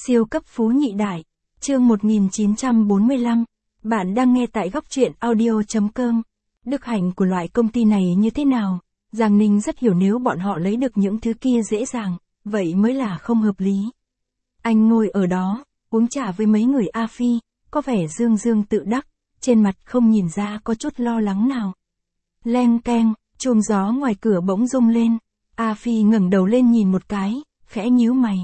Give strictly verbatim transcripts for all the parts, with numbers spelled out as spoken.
Siêu cấp phú nhị đại. Chương một nghìn chín trăm bốn mươi lăm. Bạn đang nghe tại góc truyện audio chấm com. Đức hạnh của loại công ty này như thế nào? Giang Ninh rất hiểu nếu bọn họ lấy được những thứ kia dễ dàng, vậy mới là không hợp lý. Anh ngồi ở đó, uống trà với mấy người A Phi, có vẻ dương dương tự đắc, trên mặt không nhìn ra có chút lo lắng nào. Leng keng, chuông gió ngoài cửa bỗng rung lên. A Phi ngẩng đầu lên nhìn một cái, khẽ nhíu mày.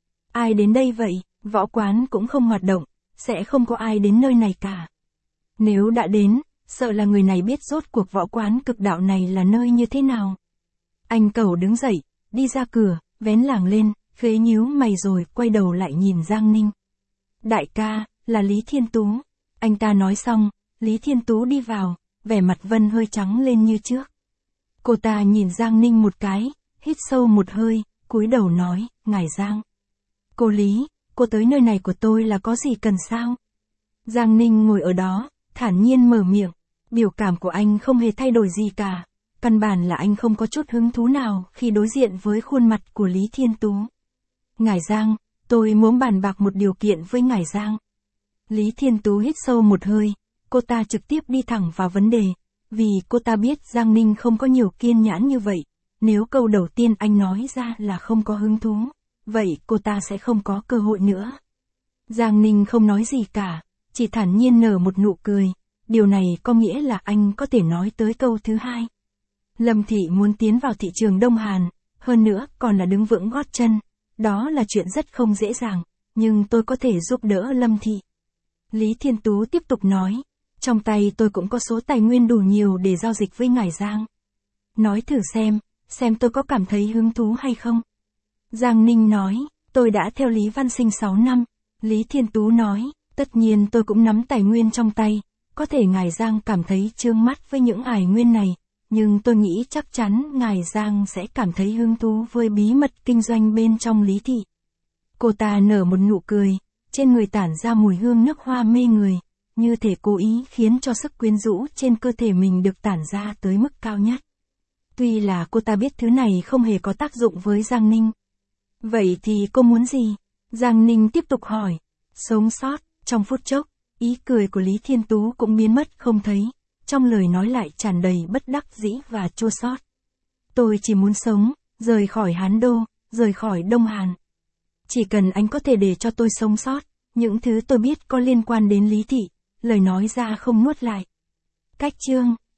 Ai đến đây vậy? Võ quán cũng không hoạt động, sẽ không có ai đến nơi này cả. Nếu đã đến, sợ là người này biết rốt cuộc võ quán cực đạo này là nơi như thế nào. Anh Cẩu đứng dậy, đi ra cửa, vén làng lên, khế nhíu mày rồi quay đầu lại nhìn Giang Ninh. Đại ca, là Lý Thiên Tú. Anh ta nói xong, Lý Thiên Tú đi vào, vẻ mặt Vân hơi trắng lên như trước. Cô ta nhìn Giang Ninh một cái, hít sâu một hơi, cúi đầu nói, ngài Giang. Cô Lý, cô tới nơi này của tôi là có gì cần sao? Giang Ninh ngồi ở đó, thản nhiên mở miệng, biểu cảm của anh không hề thay đổi gì cả, căn bản là anh không có chút hứng thú nào khi đối diện với khuôn mặt của Lý Thiên Tú. Ngài Giang, tôi muốn bàn bạc một điều kiện với ngài Giang. Lý Thiên Tú hít sâu một hơi, cô ta trực tiếp đi thẳng vào vấn đề, vì cô ta biết Giang Ninh không có nhiều kiên nhẫn như vậy, nếu câu đầu tiên anh nói ra là không có hứng thú, vậy cô ta sẽ không có cơ hội nữa. Giang Ninh không nói gì cả, chỉ thản nhiên nở một nụ cười, điều này có nghĩa là anh có thể nói tới câu thứ hai. Lâm Thị muốn tiến vào thị trường Đông Hàn, hơn nữa còn là đứng vững gót chân, đó là chuyện rất không dễ dàng, nhưng tôi có thể giúp đỡ Lâm Thị. Lý Thiên Tú tiếp tục nói, trong tay tôi cũng có số tài nguyên đủ nhiều để giao dịch với ngài Giang. Nói thử xem, xem tôi có cảm thấy hứng thú hay không. Giang Ninh nói, tôi đã theo Lý Văn Sinh sáu năm. Lý Thiên Tú nói, tất nhiên tôi cũng nắm tài nguyên trong tay, có thể ngài Giang cảm thấy chướng mắt với những tài nguyên này, nhưng tôi nghĩ chắc chắn ngài Giang sẽ cảm thấy hứng thú với bí mật kinh doanh bên trong Lý Thị. Cô ta nở một nụ cười, trên người tản ra mùi hương nước hoa mê người, như thể cố ý khiến cho sức quyến rũ trên cơ thể mình được tản ra tới mức cao nhất. Tuy là cô ta biết thứ này không hề có tác dụng với Giang Ninh. Vậy thì cô muốn gì? Giang Ninh tiếp tục hỏi. Sống sót. Trong phút chốc, ý cười của Lý Thiên Tú cũng biến mất không thấy, trong lời nói lại tràn đầy bất đắc dĩ và chua xót. Tôi chỉ muốn sống, rời khỏi Hán Đô, rời khỏi Đông Hàn. Chỉ cần anh có thể để cho tôi sống sót, những thứ tôi biết có liên quan đến Lý Thị, lời nói ra không nuốt lại. Cách chương